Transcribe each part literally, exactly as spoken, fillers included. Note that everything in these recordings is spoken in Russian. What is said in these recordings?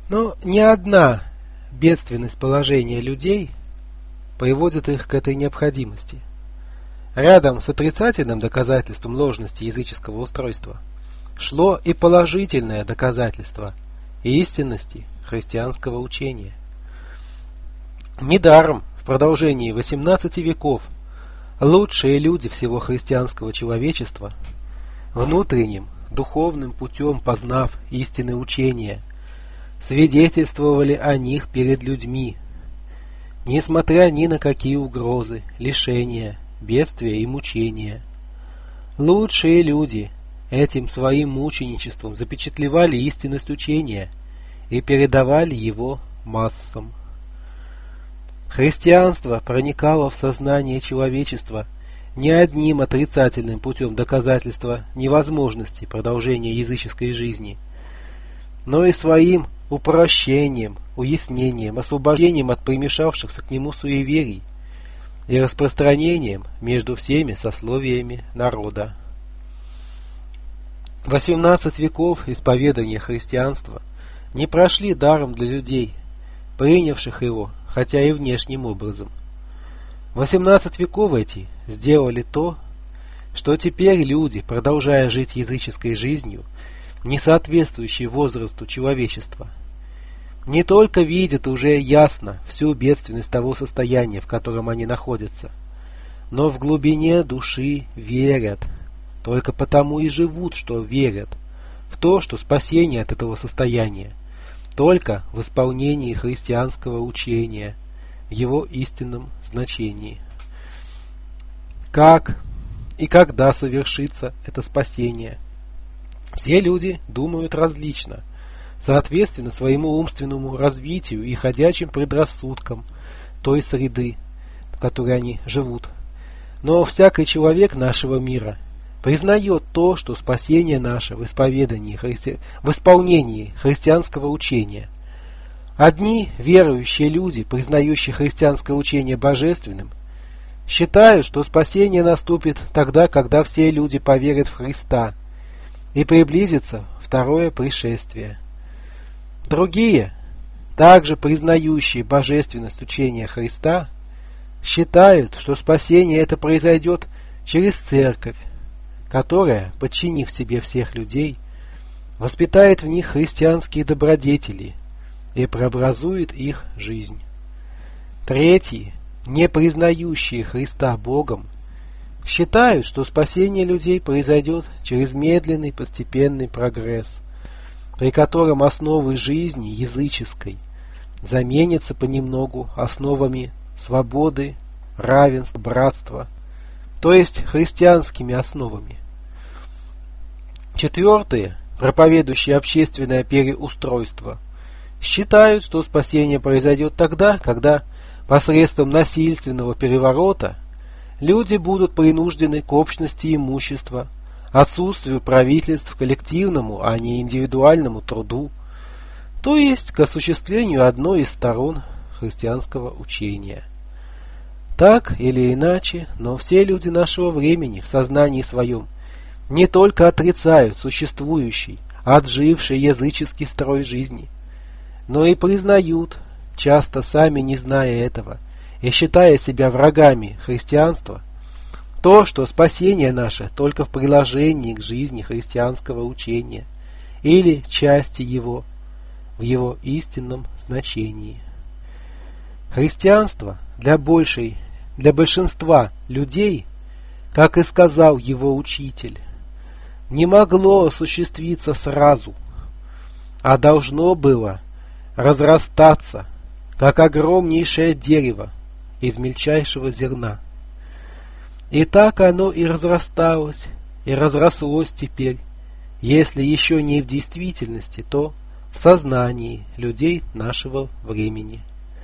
Но ни одна бедственность положения людей приводит их к этой необходимости. Рядом с отрицательным доказательством ложности языческого устройства шло и положительное доказательство истинности христианского учения. Недаром в продолжении восемнадцати веков лучшие люди всего христианского человечества, внутренним духовным путем познав истины учения, свидетельствовали о них перед людьми, несмотря ни на какие угрозы, лишения, бедствия и мучения. Лучшие люди этим своим мученичеством запечатлевали истинность учения и передавали его массам. Христианство проникало в сознание человечества не одним отрицательным путем доказательства невозможности продолжения языческой жизни, но и своим упрощением, уяснением, освобождением от примешавшихся к нему суеверий и распространением между всеми сословиями народа. Восемнадцать веков исповедания христианства не прошли даром для людей, принявших его, хотя и внешним образом. Восемнадцать веков эти сделали то, что теперь люди, продолжая жить языческой жизнью, не соответствующей возрасту человечества, не только видят уже ясно всю бедственность того состояния, в котором они находятся, но в глубине души верят, только потому и живут, что верят в то, что спасение от этого состояния только в исполнении христианского учения, в его истинном значении. Как и когда совершится это спасение? Все люди думают различно, соответственно своему умственному развитию и ходячим предрассудкам той среды, в которой они живут. Но всякий человек нашего мира признает то, что спасение наше в исповедании, христи... в исполнении христианского учения. Одни верующие люди, признающие христианское учение божественным, считают, что спасение наступит тогда, когда все люди поверят в Христа и приблизится второе пришествие. Другие, также признающие божественность учения Христа, считают, что спасение это произойдет через церковь, которая, подчинив себе всех людей, воспитает в них христианские добродетели и преобразует их жизнь. Третьи, не признающие Христа Богом, считают, что спасение людей произойдет через медленный постепенный прогресс, при котором основы жизни языческой заменятся понемногу основами свободы, равенства, братства, то есть христианскими основами. Четвертые, проповедующие общественное переустройство, считают, что спасение произойдет тогда, когда посредством насильственного переворота люди будут принуждены к общности имущества, отсутствию правительств, коллективному, а не индивидуальному труду, то есть к осуществлению одной из сторон христианского учения. Так или иначе, но все люди нашего времени в сознании своем не только отрицают существующий, отживший языческий строй жизни, но и признают, часто сами не зная этого и считая себя врагами христианства, то, что спасение наше только в приложении к жизни христианского учения или части его, в его истинном значении. Христианство для большей, для большинства людей, как и сказал его учитель, не могло осуществиться сразу, а должно было разрастаться, как огромнейшее дерево из мельчайшего зерна. И так оно и разрасталось, и разрослось теперь, если еще не в действительности, то в сознании людей нашего времени.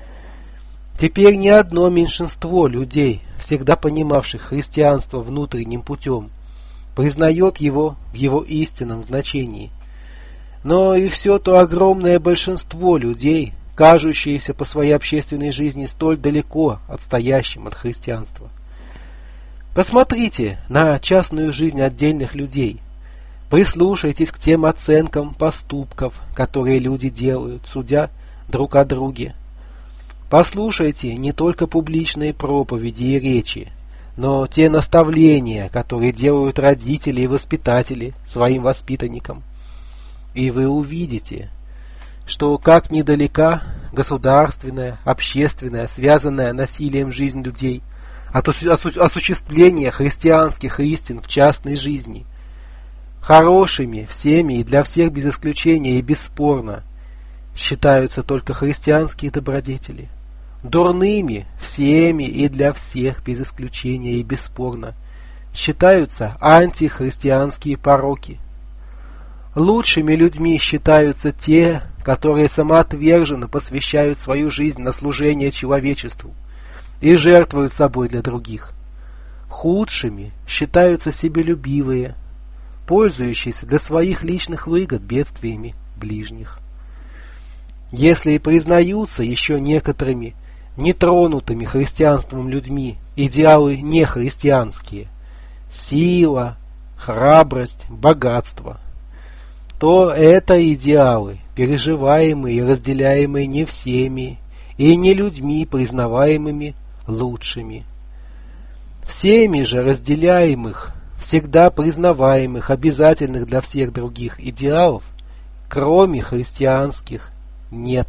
Теперь ни одно меньшинство людей, всегда понимавших христианство внутренним путем, признает его в его истинном значении. Но и все то огромное большинство людей, кажущиеся по своей общественной жизни столь далеко отстоящим от христианства. Посмотрите на частную жизнь отдельных людей, Прислушайтесь к тем оценкам поступков, которые люди делают, судя друг о друге. Послушайте не только публичные проповеди и речи, но те наставления, которые делают родители и воспитатели своим воспитанникам. И вы увидите, что как недалека государственная, общественная, связанная насилием жизнь людей от осуществления христианских истин в частной жизни. Хорошими всеми и для всех без исключения и бесспорно считаются только христианские добродетели. Дурными всеми и для всех без исключения и бесспорно считаются антихристианские пороки. Лучшими людьми считаются те, которые самоотверженно посвящают свою жизнь на служение человечеству и жертвуют собой для других. Худшими считаются себелюбивые, пользующиеся для своих личных выгод бедствиями ближних. Если и признаются еще некоторыми нетронутыми христианством людьми идеалы нехристианские – сила, храбрость, богатство – то это идеалы, переживаемые и разделяемые не всеми и не людьми, признаваемыми лучшими. Всеми же разделяемых, всегда признаваемых, обязательных для всех других идеалов, кроме христианских, нет.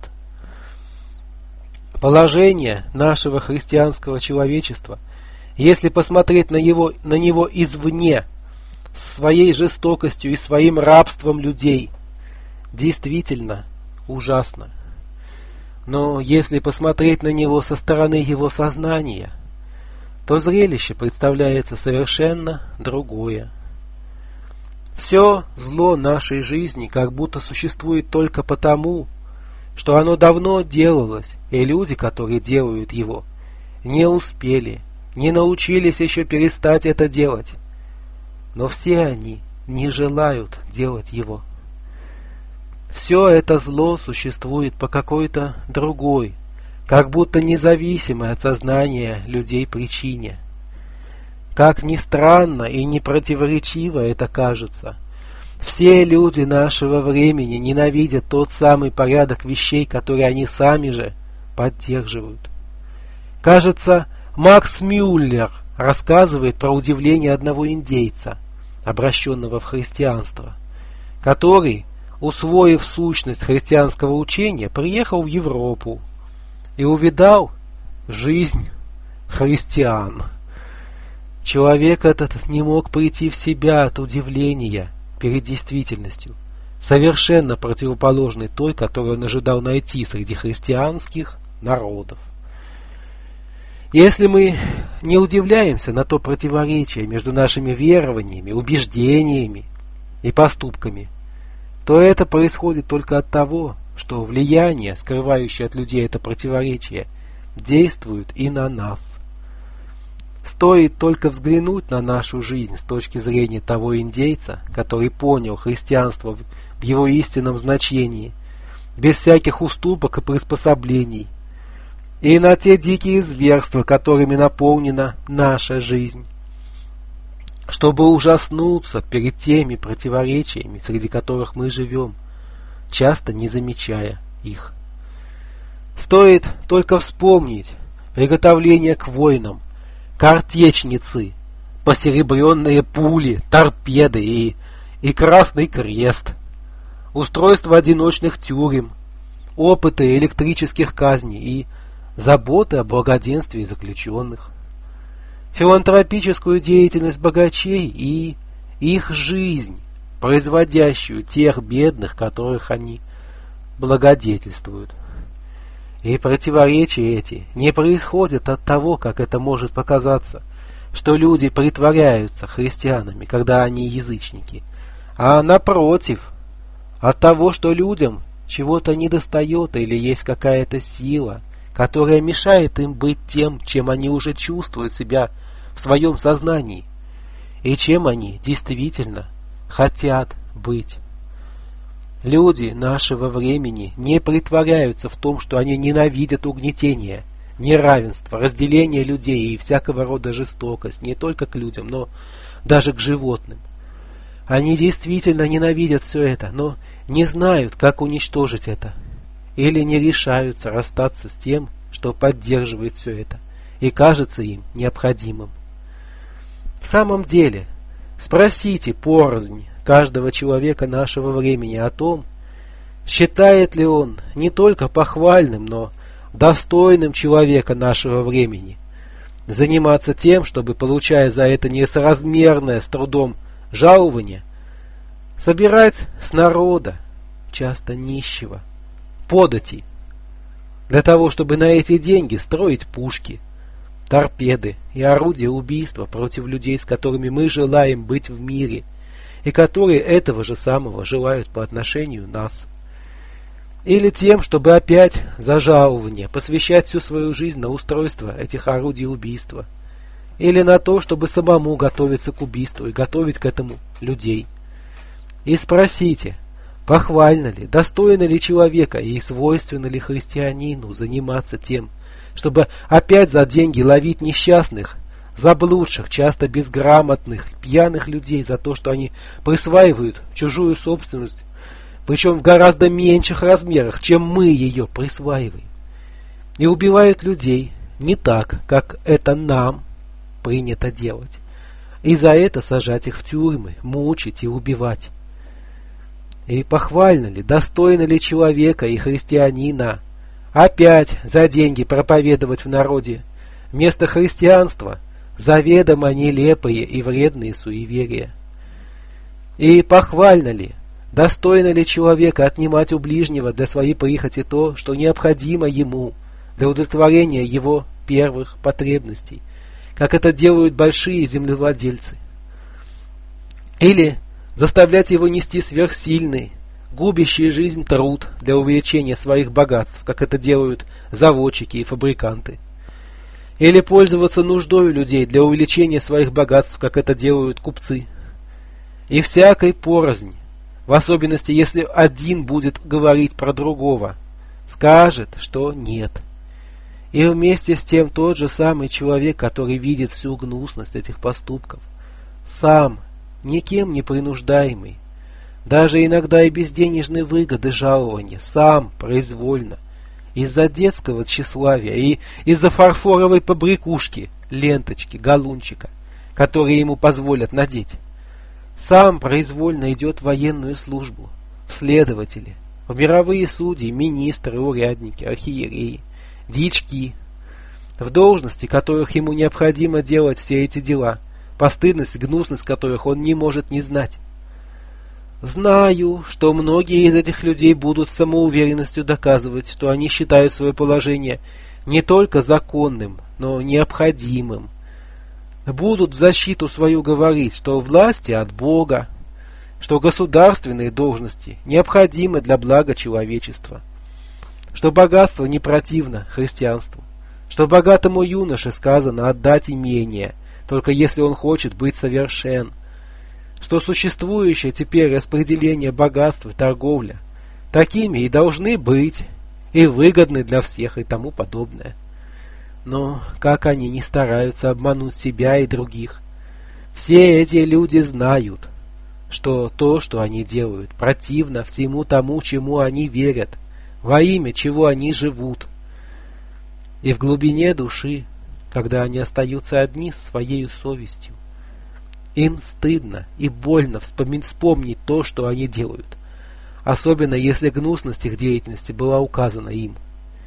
Положение нашего христианского человечества, если посмотреть на его, на него извне, своей жестокостью и своим рабством людей, действительно ужасно. Но если посмотреть на него со стороны его сознания, то зрелище представляется совершенно другое. Все зло нашей жизни как будто существует только потому, что оно давно делалось, и люди, которые делают его, не успели, не научились еще перестать это делать. Но все они не желают делать его. Все это зло существует по какой-то другой, как будто независимой от сознания людей причине. Как ни странно и не противоречиво это кажется, все люди нашего времени ненавидят тот самый порядок вещей, который они сами же поддерживают. Кажется, Макс Мюллер рассказывает про удивление одного индейца, обращенного в христианство, который, усвоив сущность христианского учения, приехал в Европу и увидал жизнь христиан. Человек этот не мог прийти в себя от удивления перед действительностью, совершенно противоположной той, которую он ожидал найти среди христианских народов. Если мы не удивляемся на то противоречие между нашими верованиями, убеждениями и поступками, то это происходит только от того, что влияние, скрывающее от людей это противоречие, действует и на нас. Стоит только взглянуть на нашу жизнь с точки зрения того индейца, который понял христианство в его истинном значении, без всяких уступок и приспособлений, и на те дикие зверства, которыми наполнена наша жизнь, чтобы ужаснуться перед теми противоречиями, среди которых мы живем, часто не замечая их. Стоит только вспомнить приготовление к войнам, картечницы, посеребренные пули, торпеды и, и Красный Крест, устройство одиночных тюрем, опыты электрических казней и заботы о благоденствии заключенных, филантропическую деятельность богачей и их жизнь, производящую тех бедных, которых они благодетельствуют. И противоречия эти не происходят от того, как это может показаться, что люди притворяются христианами, когда они язычники, а напротив, от того, что людям чего-то недостает или есть какая-то сила, которая мешает им быть тем, чем они уже чувствуют себя в своем сознании, и чем они действительно хотят быть. Люди нашего времени не притворяются в том, что они ненавидят угнетение, неравенство, разделение людей и всякого рода жестокость, не только к людям, но даже к животным. Они действительно ненавидят все это, но не знают, как уничтожить это, или не решаются расстаться с тем, что поддерживает все это, и кажется им необходимым. В самом деле, спросите порознь каждого человека нашего времени о том, считает ли он не только похвальным, но достойным человека нашего времени заниматься тем, чтобы, получая за это несоразмерное с трудом жалование, собирать с народа, часто нищего, подати, для того, чтобы на эти деньги строить пушки, торпеды и орудия убийства против людей, с которыми мы желаем быть в мире, и которые этого же самого желают по отношению нас. Или тем, чтобы опять за жалование посвящать всю свою жизнь на устройство этих орудий убийства. Или на то, чтобы самому готовиться к убийству и готовить к этому людей. И спросите, похвально ли, достойно ли человека и свойственно ли христианину заниматься тем, чтобы опять за деньги ловить несчастных, заблудших, часто безграмотных, пьяных людей за то, что они присваивают чужую собственность, причем в гораздо меньших размерах, чем мы ее присваиваем, и убивают людей не так, как это нам принято делать, и за это сажать их в тюрьмы, мучить и убивать. И похвально ли, достойно ли человека и христианина опять за деньги проповедовать в народе вместо христианства заведомо нелепые и вредные суеверия? И похвально ли, достойно ли человека отнимать у ближнего для своей прихоти то, что необходимо ему для удовлетворения его первых потребностей, как это делают большие землевладельцы? Или заставлять его нести сверхсильный, губящий жизнь труд для увеличения своих богатств, как это делают заводчики и фабриканты? Или пользоваться нуждой людей для увеличения своих богатств, как это делают купцы? И всякой порознь, в особенности, если один будет говорить про другого, скажет, что нет. И вместе с тем тот же самый человек, который видит всю гнусность этих поступков, сам, никем не принуждаемый, даже иногда и без денежной выгоды жалования, сам произвольно, из-за детского тщеславия и из-за фарфоровой побрякушки, ленточки, галунчика, которые ему позволят надеть, сам произвольно идет в военную службу, в следователи, в мировые судьи, министры, урядники, архиереи, дьячки, в должности, которых ему необходимо делать все эти дела, постыдность и гнусность которых он не может не знать. Знаю, что многие из этих людей будут с самоуверенностью доказывать, что они считают свое положение не только законным, но необходимым. Будут в защиту свою говорить, что власти от Бога, что государственные должности необходимы для блага человечества, что богатство не противно христианству, что богатому юноше сказано отдать имение, только если он хочет быть совершен, что существующее теперь распределение богатства и торговля такими и должны быть, и выгодны для всех и тому подобное. Но как они не стараются обмануть себя и других, все эти люди знают, что то, что они делают, противно всему тому, чему они верят, во имя чего они живут. И в глубине души, когда они остаются одни с своей совестью, им стыдно и больно вспомнить то, что они делают, особенно если гнусность их деятельности была указана им.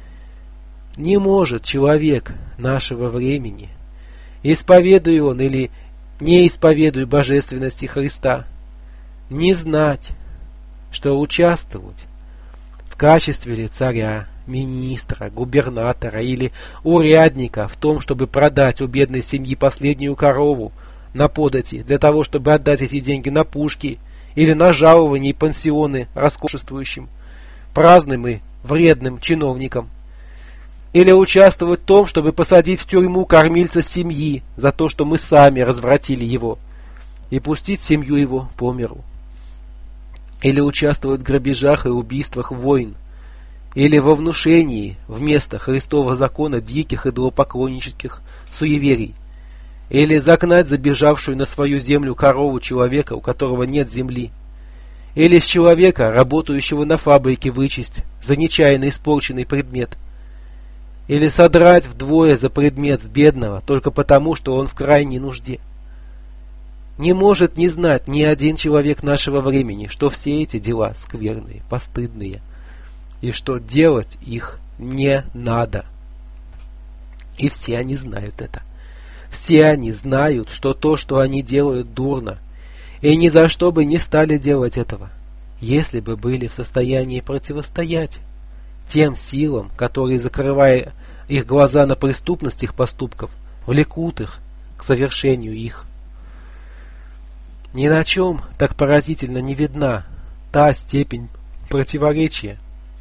Не может человек нашего времени, исповедуя он или не исповедуя божественности Христа, не знать, что участвовать в качестве ли царя, министра, губернатора или урядника в том, чтобы продать у бедной семьи последнюю корову на подати, для того, чтобы отдать эти деньги на пушки или на жалования и пансионы роскошествующим, праздным и вредным чиновникам, или участвовать в том, чтобы посадить в тюрьму кормильца семьи за то, что мы сами развратили его, и пустить семью его по миру, или участвовать в грабежах и убийствах войн, или во внушении вместо Христового закона диких идолопоклоннических суеверий, Или загнать забежавшую на свою землю корову человека, у которого нет земли? Или с человека, работающего на фабрике, вычесть за нечаянно испорченный предмет? Или содрать вдвое за предмет с бедного только потому, что он в крайней нужде? Не может не знать ни один человек нашего времени, что все эти дела скверные, постыдные, и что делать их не надо. И все они знают это. Все они знают, что то, что они делают, дурно, и ни за что бы не стали делать этого, если бы были в состоянии противостоять тем силам, которые, закрывая их глаза на преступность их поступков, влекут их к совершению их. Ни на чем так поразительно не видна та степень противоречия,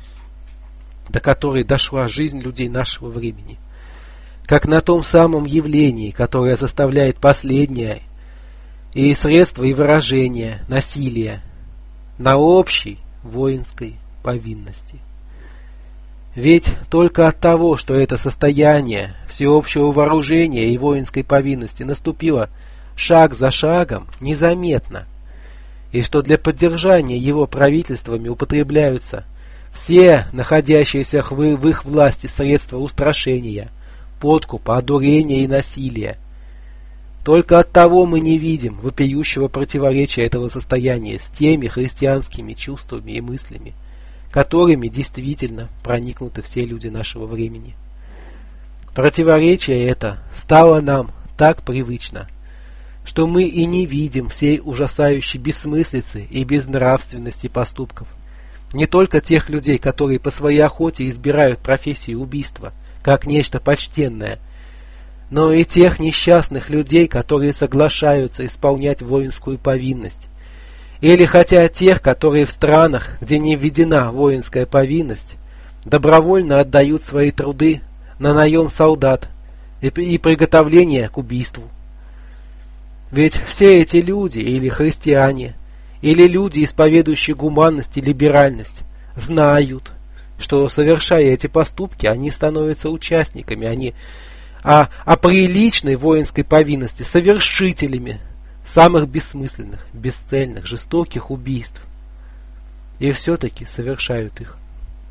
до которой дошла жизнь людей нашего времени, как на том самом явлении, которое составляет последнее и средство и выражение насилия на общей воинской повинности. Ведь только от того, что это состояние всеобщего вооружения и воинской повинности наступило шаг за шагом незаметно, и что для поддержания его правительствами употребляются все находящиеся в их власти средства устрашения, подкупа, одурения и насилия. Только от того мы не видим вопиющего противоречия этого состояния с теми христианскими чувствами и мыслями, которыми действительно проникнуты все люди нашего времени. Противоречие это стало нам так привычно, что мы и не видим всей ужасающей бессмыслицы и безнравственности поступков. Не только тех людей, которые по своей охоте избирают профессию убийства, как нечто почтенное, но и тех несчастных людей, которые соглашаются исполнять воинскую повинность. Или хотя тех, которые в странах, где не введена воинская повинность, добровольно отдают свои труды на наем солдат и, и приготовление к убийству. Ведь все эти люди, или христиане, или люди, исповедующие гуманность и либеральность, знают, что, совершая эти поступки, они становятся участниками, они, а, а при личной воинской повинности совершителями самых бессмысленных, бесцельных, жестоких убийств. И все-таки совершают их.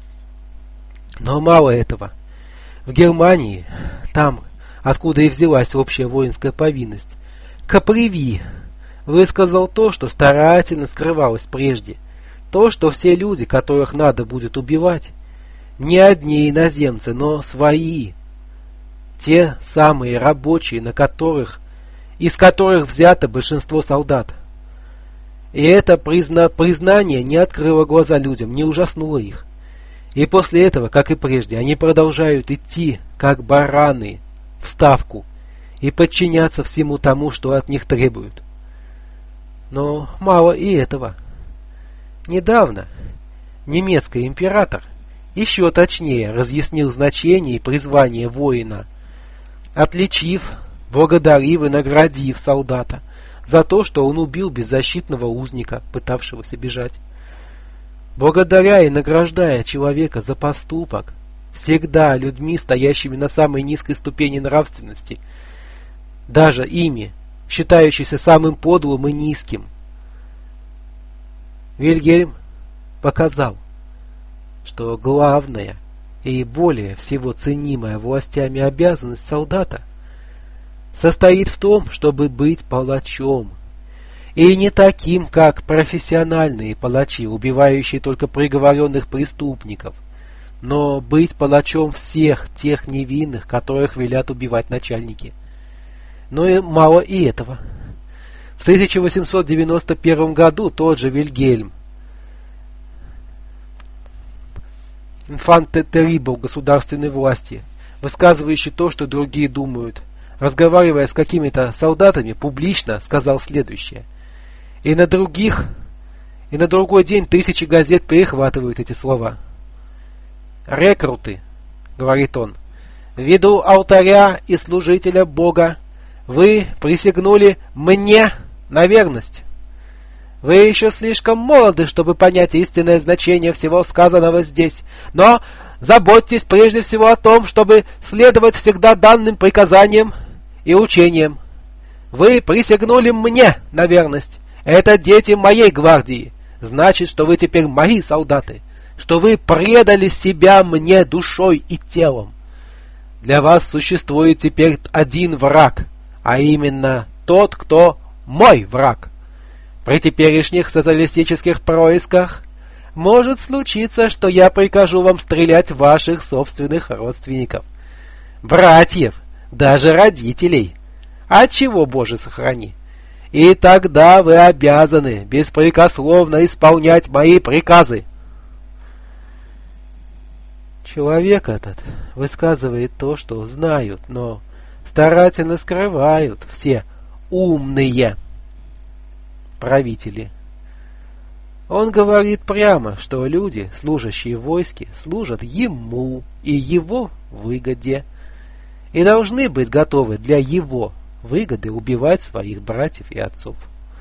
Но мало этого. В Германии, там, откуда и взялась общая воинская повинность, Капреви высказал то, что старательно скрывалось прежде. То, что все люди, которых надо будет убивать, не одни иноземцы, но свои. Те самые рабочие, на которых, из которых взято большинство солдат. И это призна, признание не открыло глаза людям, не ужаснуло их. И после этого, как и прежде, они продолжают идти, как бараны, в ставку, и подчиняться всему тому, что от них требуют. Но мало и этого. Недавно немецкий император еще точнее разъяснил значение и призвание воина, отличив, благодарив и наградив солдата за то, что он убил беззащитного узника, пытавшегося бежать. Благодаря и награждая человека за поступок, всегда людьми, стоящими на самой низкой ступени нравственности, даже ими, считающийся самым подлым и низким, Вильгельм показал, что главная и более всего ценимая властями обязанность солдата состоит в том, чтобы быть палачом, и не таким, как профессиональные палачи, убивающие только приговоренных преступников, но быть палачом всех тех невинных, которых велят убивать начальники. Но и мало и этого. В тысяча восемьсот девяносто первом году тот же Вильгельм, инфант-террибл государственной власти, высказывающий то, что другие думают, разговаривая с какими-то солдатами, публично сказал следующее. И на других, и на другой день тысячи газет перехватывают эти слова. «Рекруты», — говорит он, — «ввиду алтаря и служителя Бога, вы присягнули мне на верность. Вы еще слишком молоды, чтобы понять истинное значение всего сказанного здесь, но заботьтесь прежде всего о том, чтобы следовать всегда данным приказаниям и учениям. Вы присягнули мне на верность. Это дети моей гвардии. Значит, что вы теперь мои солдаты, что вы предали себя мне душой и телом. Для вас существует теперь один враг, а именно тот, кто мой враг. При теперешних социалистических происках может случиться, что я прикажу вам стрелять в ваших собственных родственников, братьев, даже родителей. Отчего, Боже, сохрани? И тогда вы обязаны беспрекословно исполнять мои приказы. Человек этот высказывает то, что знают, но старательно скрывают все умные правители. Он говорит прямо, что люди, служащие в войске, служат ему и его выгоде, и должны быть готовы для его выгоды убивать своих братьев и отцов.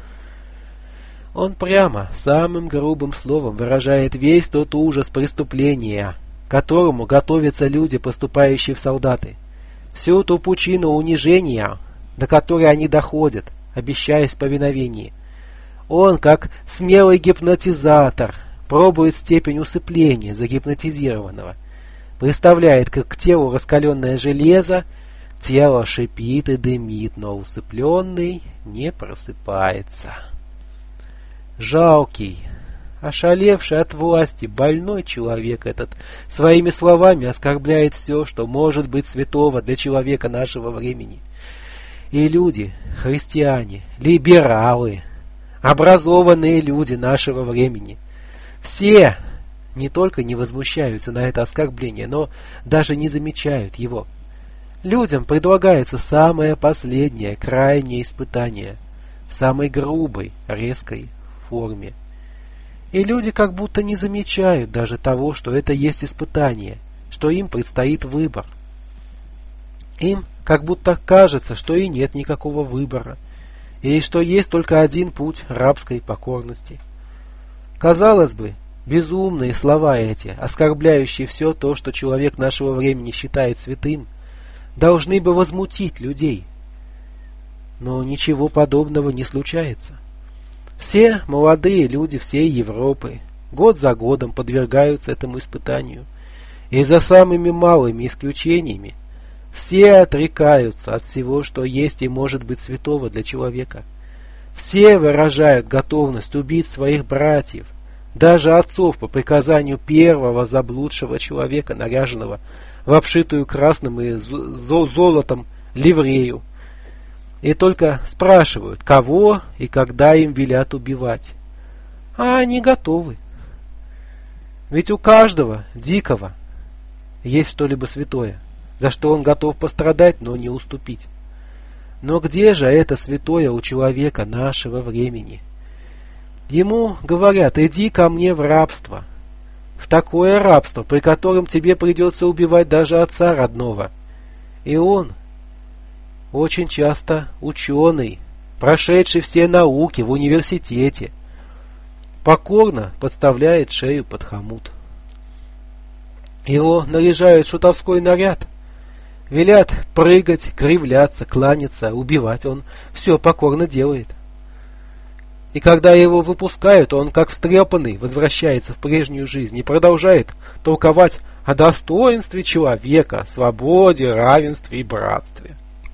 Он прямо, самым грубым словом выражает весь тот ужас преступления, к которому готовятся люди, поступающие в солдаты, всю ту пучину унижения, до которой они доходят, обещаясь повиновение. Он, как смелый гипнотизатор, пробует степень усыпления загипнотизированного, представляет, как к телу раскаленное железо, тело шипит и дымит, но усыпленный не просыпается. Жалкий, ошалевший от власти, больной человек этот своими словами оскорбляет все, что может быть святого для человека нашего времени. И люди, христиане, либералы, образованные люди нашего времени, все не только не возмущаются на это оскорбление, но даже не замечают его. Людям предлагается самое последнее, крайнее испытание в самой грубой, резкой форме. И люди как будто не замечают даже того, что это есть испытание, что им предстоит выбор. Им как будто кажется, что и нет никакого выбора, и что есть только один путь рабской покорности. Казалось бы, безумные слова эти, оскорбляющие все то, что человек нашего времени считает святым, должны бы возмутить людей. Но ничего подобного не случается. Все молодые люди всей Европы год за годом подвергаются этому испытанию, и за самыми малыми исключениями все отрекаются от всего, что есть и может быть святого для человека. Все выражают готовность убить своих братьев, даже отцов по приказанию первого заблудшего человека, наряженного в обшитую красным и золотом ливрею. И только спрашивают, кого и когда им велят убивать. А они готовы. Ведь у каждого дикого есть что-либо святое, за что он готов пострадать, но не уступить. Но где же это святое у человека нашего времени? Ему говорят: иди ко мне в рабство, в такое рабство, при котором тебе придется убивать даже отца родного. И он, очень часто ученый, прошедший все науки в университете, покорно подставляет шею под хомут. Его наряжают в шутовской наряд, велят прыгать, кривляться, кланяться, убивать. Он все покорно делает. И когда его выпускают, он, как встрепанный, возвращается в прежнюю жизнь и продолжает толковать о достоинстве человека, свободе, равенстве и братстве.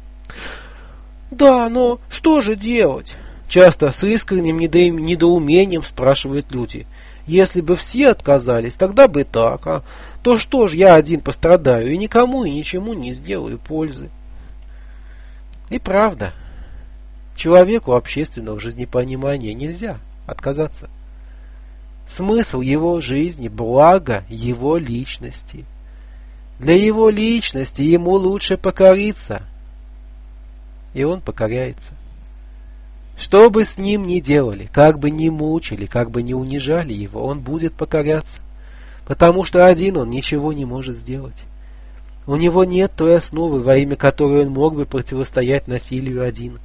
Да, но что же делать? Часто с искренним недоумением спрашивают люди. Если бы все отказались, тогда бы так, а то что ж я один пострадаю и никому и ничему не сделаю пользы? И правда, человеку общественного жизнепонимания нельзя отказаться. Смысл его жизни – благо его личности. Для его личности ему лучше покориться. И он покоряется. Что бы с ним ни делали, как бы ни мучили, как бы ни унижали его, он будет покоряться. Потому что один он ничего не может сделать. У него нет той основы, во имя которой он мог бы противостоять насилию один.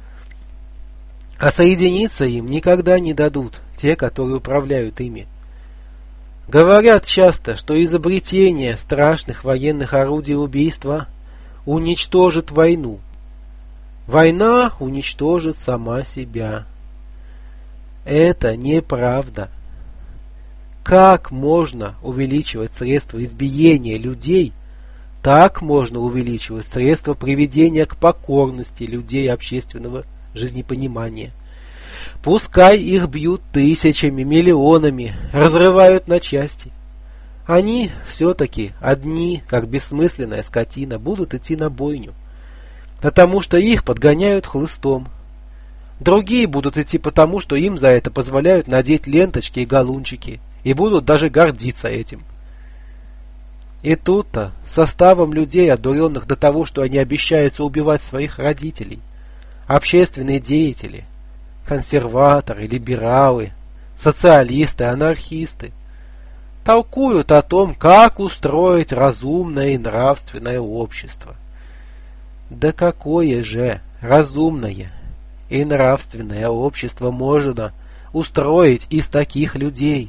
А соединиться им никогда не дадут те, которые управляют ими. Говорят часто, что изобретение страшных военных орудий убийства уничтожит войну. Война уничтожит сама себя. Это неправда. Как можно увеличивать средства избиения людей, так можно увеличивать средства приведения к покорности людей общественного жизнепонимания. Пускай их бьют тысячами, миллионами, разрывают на части. Они все-таки одни, как бессмысленная скотина, будут идти на бойню, потому что их подгоняют хлыстом. Другие будут идти потому, что им за это позволяют надеть ленточки и галунчики, и будут даже гордиться этим. И тут-то составом людей, одуренных до того, что они обещаются убивать своих родителей, общественные деятели, консерваторы, либералы, социалисты, анархисты, толкуют о том, как устроить разумное и нравственное общество. Да какое же разумное и нравственное общество можно устроить из таких людей?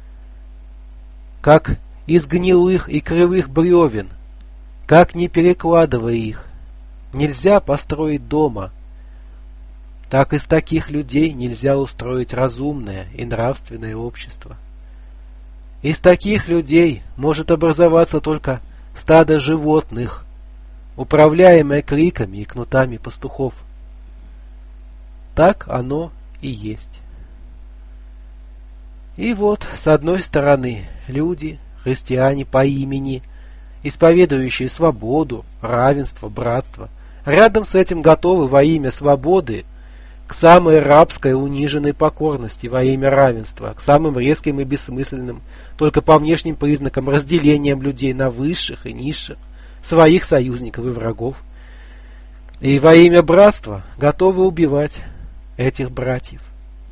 Как из гнилых и кривых бревен, как не перекладывая их, нельзя построить дома, так из таких людей нельзя устроить разумное и нравственное общество. Из таких людей может образоваться только стадо животных, управляемое криками и кнутами пастухов. Так оно и есть. И вот, с одной стороны, люди, христиане по имени, исповедующие свободу, равенство, братство, рядом с этим готовы во имя свободы к самой рабской униженной покорности во имя равенства, к самым резким и бессмысленным, только по внешним признакам, разделением людей на высших и низших, своих союзников и врагов. И во имя братства готовы убивать этих братьев.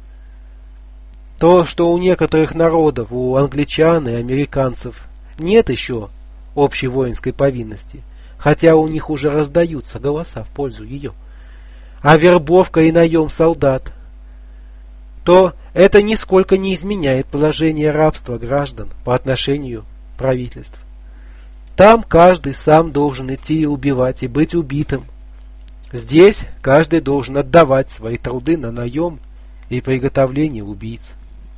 То, что у некоторых народов, у англичан и американцев нет еще общей воинской повинности, хотя у них уже раздаются голоса в пользу ее, а вербовка и наем солдат, то это нисколько не изменяет положение рабства граждан по отношению к правительству. Там каждый сам должен идти и убивать, и быть убитым. Здесь каждый должен отдавать свои труды на наем и приготовление убийц.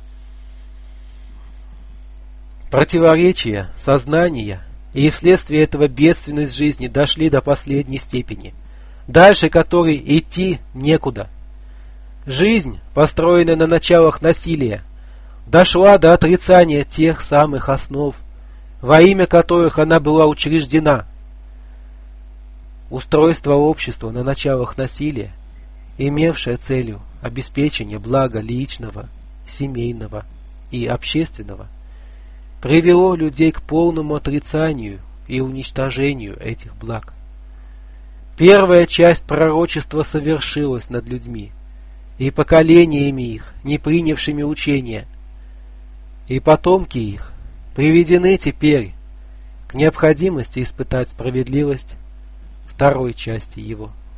Противоречия, сознания и вследствие этого бедственность жизни дошли до последней степени, дальше которой идти некуда. Жизнь, построенная на началах насилия, дошла до отрицания тех самых основ, во имя которых она была учреждена. Устройство общества на началах насилия, имевшее целью обеспечение блага личного, семейного и общественного, привело людей к полному отрицанию и уничтожению этих благ. Первая часть пророчества совершилась над людьми и поколениями их, не принявшими учения, и потомки их приведены теперь к необходимости испытать справедливость второй части его.